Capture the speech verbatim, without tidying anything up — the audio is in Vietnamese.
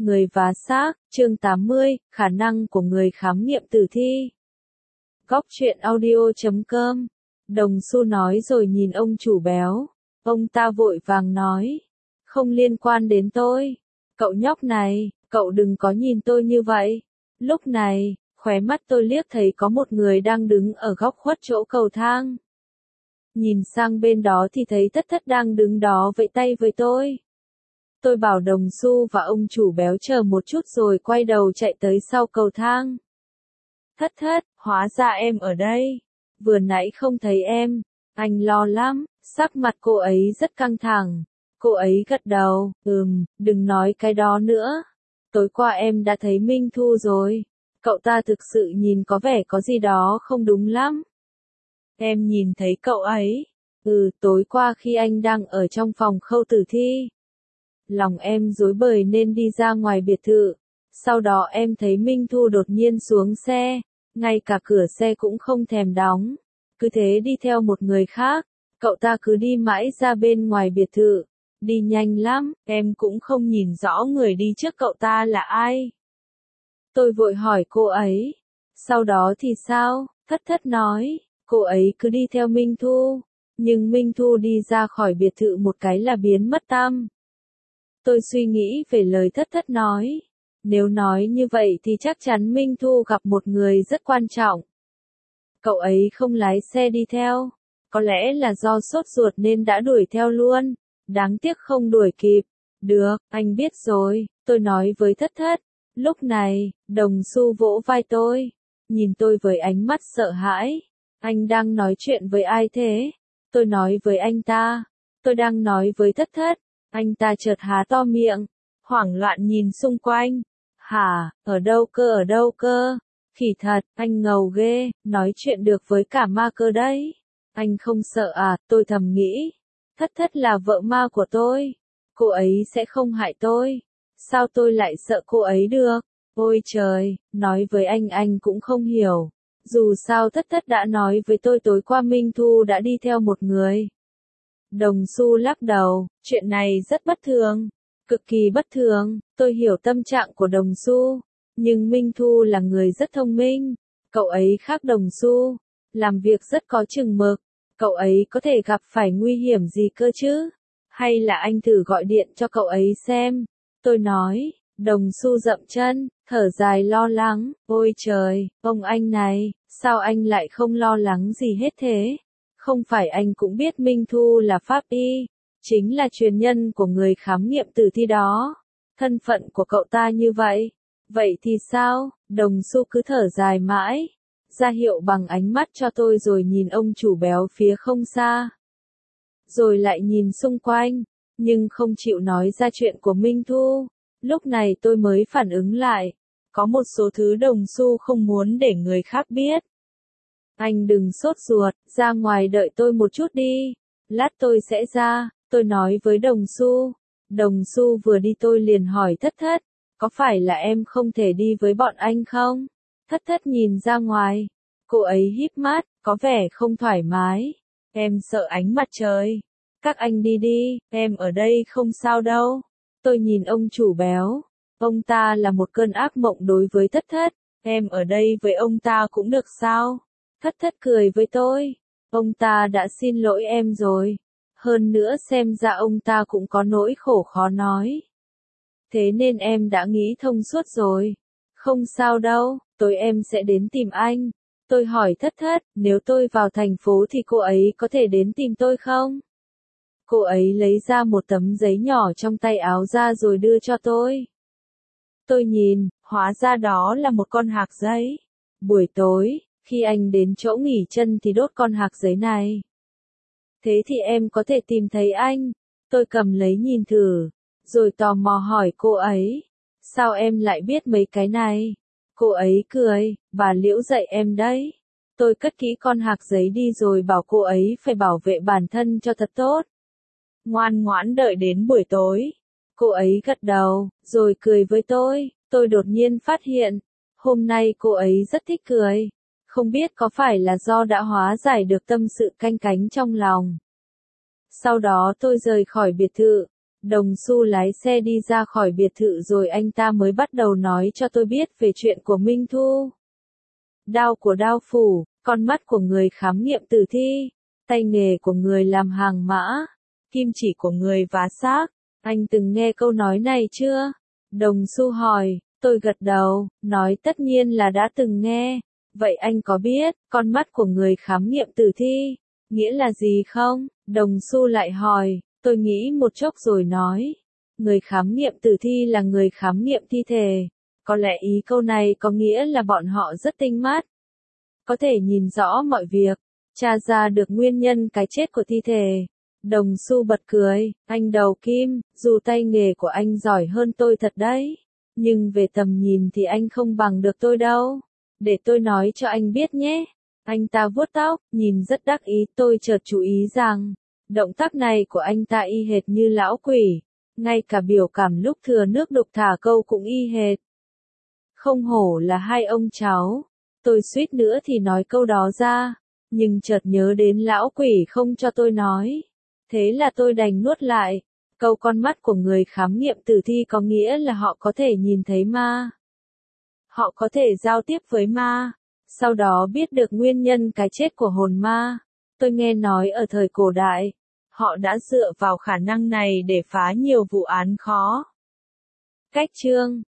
Người và xác, chương tám mươi, khả năng của người khám nghiệm tử thi. Góc truyện audio chấm com. Đồng Xu nói rồi nhìn ông chủ béo. Ông ta vội vàng nói. Không liên quan đến tôi. Cậu nhóc này, cậu đừng có nhìn tôi như vậy. Lúc này, khóe mắt tôi liếc thấy có một người đang đứng ở góc khuất chỗ cầu thang. Nhìn sang bên đó thì thấy Thất Thất đang đứng đó vẫy tay với tôi. Tôi bảo Đồng Xu và ông chủ béo chờ một chút rồi quay đầu chạy tới sau cầu thang. Thất Thất, hóa ra em ở đây. Vừa nãy không thấy em. Anh lo lắm, sắc mặt cô ấy rất căng thẳng. Cô ấy gật đầu, ừm, đừng nói cái đó nữa. Tối qua em đã thấy Minh Thu rồi. Cậu ta thực sự nhìn có vẻ có gì đó không đúng lắm. Em nhìn thấy cậu ấy. Ừ, tối qua khi anh đang ở trong phòng khâu tử thi. Lòng em rối bời nên đi ra ngoài biệt thự. Sau đó em thấy Minh Thu đột nhiên xuống xe. Ngay cả cửa xe cũng không thèm đóng. Cứ thế đi theo một người khác. Cậu ta cứ đi mãi ra bên ngoài biệt thự. Đi nhanh lắm, em cũng không nhìn rõ người đi trước cậu ta là ai. Tôi vội hỏi cô ấy. Sau đó thì sao? Thất Thất nói. Cô ấy cứ đi theo Minh Thu. Nhưng Minh Thu đi ra khỏi biệt thự một cái là biến mất tăm. Tôi suy nghĩ về lời Thất Thất nói. Nếu nói như vậy thì chắc chắn Minh Thu gặp một người rất quan trọng. Cậu ấy không lái xe đi theo. Có lẽ là do sốt ruột nên đã đuổi theo luôn. Đáng tiếc không đuổi kịp. Được, anh biết rồi, tôi nói với Thất Thất. Lúc này, Đồng Xu vỗ vai tôi. Nhìn tôi với ánh mắt sợ hãi. Anh đang nói chuyện với ai thế? Tôi nói với anh ta. Tôi đang nói với Thất Thất. Anh ta chợt há to miệng. Hoảng loạn nhìn xung quanh. Hả, ở đâu cơ ở đâu cơ? Khỉ thật, anh ngầu ghê, nói chuyện được với cả ma cơ đấy. Anh không sợ à, tôi thầm nghĩ. Thất Thất là vợ ma của tôi. Cô ấy sẽ không hại tôi. Sao tôi lại sợ cô ấy được? Ôi trời, nói với anh anh cũng không hiểu. Dù sao Thất Thất đã nói với tôi tối qua Minh Thu đã đi theo một người. Đồng Xu lắc đầu, chuyện này rất bất thường. Cực kỳ bất thường, tôi hiểu tâm trạng của Đồng Xu. Nhưng Minh Thu là người rất thông minh. Cậu ấy khác Đồng Xu. Làm việc rất có chừng mực. Cậu ấy có thể gặp phải nguy hiểm gì cơ chứ? Hay là anh thử gọi điện cho cậu ấy xem? Tôi nói, Đồng Xu dậm chân, thở dài lo lắng. Ôi trời, ông anh này, sao anh lại không lo lắng gì hết thế? Không phải anh cũng biết Minh Thu là pháp y, chính là truyền nhân của người khám nghiệm tử thi đó. Thân phận của cậu ta như vậy. Vậy thì sao? Đồng Xu cứ thở dài mãi. Ra hiệu bằng ánh mắt cho tôi rồi nhìn ông chủ béo phía không xa. Rồi lại nhìn xung quanh, nhưng không chịu nói ra chuyện của Minh Thu. Lúc này tôi mới phản ứng lại. Có một số thứ Đồng Xu không muốn để người khác biết. Anh đừng sốt ruột, ra ngoài đợi tôi một chút đi. Lát tôi sẽ ra, tôi nói với Đồng Xu. Đồng Xu vừa đi tôi liền hỏi Thất Thất. Có phải là em không thể đi với bọn anh không? Thất Thất nhìn ra ngoài. Cô ấy híp mắt, có vẻ không thoải mái. Em sợ ánh mặt trời. Các anh đi đi, em ở đây không sao đâu. Tôi nhìn ông chủ béo. Ông ta là một cơn ác mộng đối với Thất Thất. Em ở đây với ông ta cũng được sao? Thất Thất cười với tôi. Ông ta đã xin lỗi em rồi. Hơn nữa xem ra ông ta cũng có nỗi khổ khó nói. Thế nên em đã nghĩ thông suốt rồi. Không sao đâu, tối em sẽ đến tìm anh. Tôi hỏi Thất Thất, nếu tôi vào thành phố thì cô ấy có thể đến tìm tôi không? Cô ấy lấy ra một tấm giấy nhỏ trong tay áo ra rồi đưa cho tôi. Tôi nhìn, hóa ra đó là một con hạc giấy. Buổi tối, khi anh đến chỗ nghỉ chân thì đốt con hạc giấy này. Thế thì em có thể tìm thấy anh. Tôi cầm lấy nhìn thử, rồi tò mò hỏi cô ấy. Sao em lại biết mấy cái này? Cô ấy cười, bà Liễu dạy em đấy. Tôi cất kỹ con hạc giấy đi rồi bảo cô ấy phải bảo vệ bản thân cho thật tốt. Ngoan ngoãn đợi đến buổi tối. Cô ấy gật đầu, rồi cười với tôi. Tôi đột nhiên phát hiện, hôm nay cô ấy rất thích cười. Không biết có phải là do đã hóa giải được tâm sự canh cánh trong lòng. Sau đó tôi rời khỏi biệt thự. Đồng Xu lái xe đi ra khỏi biệt thự rồi anh ta mới bắt đầu nói cho tôi biết về chuyện của Minh Thu. Đao của đao phủ, con mắt của người khám nghiệm tử thi, tay nghề của người làm hàng mã, kim chỉ của người vá xác. Anh từng nghe câu nói này chưa? Đồng Xu hỏi, tôi gật đầu, nói tất nhiên là đã từng nghe. Vậy anh có biết, con mắt của người khám nghiệm tử thi, nghĩa là gì không? Đồng Xu lại hỏi, tôi nghĩ một chốc rồi nói. Người khám nghiệm tử thi là người khám nghiệm thi thể. Có lẽ ý câu này có nghĩa là bọn họ rất tinh mắt. Có thể nhìn rõ mọi việc, tra ra được nguyên nhân cái chết của thi thể. Đồng Xu bật cười, anh Đầu Kim, dù tay nghề của anh giỏi hơn tôi thật đấy. Nhưng về tầm nhìn thì anh không bằng được tôi đâu. Để tôi nói cho anh biết nhé. Anh ta vuốt tóc, nhìn rất đắc ý. Tôi chợt chú ý rằng, động tác này của anh ta y hệt như lão quỷ. Ngay cả biểu cảm lúc thừa nước đục thả câu cũng y hệt. Không hổ là hai ông cháu. Tôi suýt nữa thì nói câu đó ra. Nhưng chợt nhớ đến lão quỷ không cho tôi nói. Thế là tôi đành nuốt lại. Câu con mắt của người khám nghiệm tử thi có nghĩa là họ có thể nhìn thấy ma. Họ có thể giao tiếp với ma. Sau đó biết được nguyên nhân cái chết của hồn ma. Tôi nghe nói ở thời cổ đại, họ đã dựa vào khả năng này để phá nhiều vụ án khó. Cách chương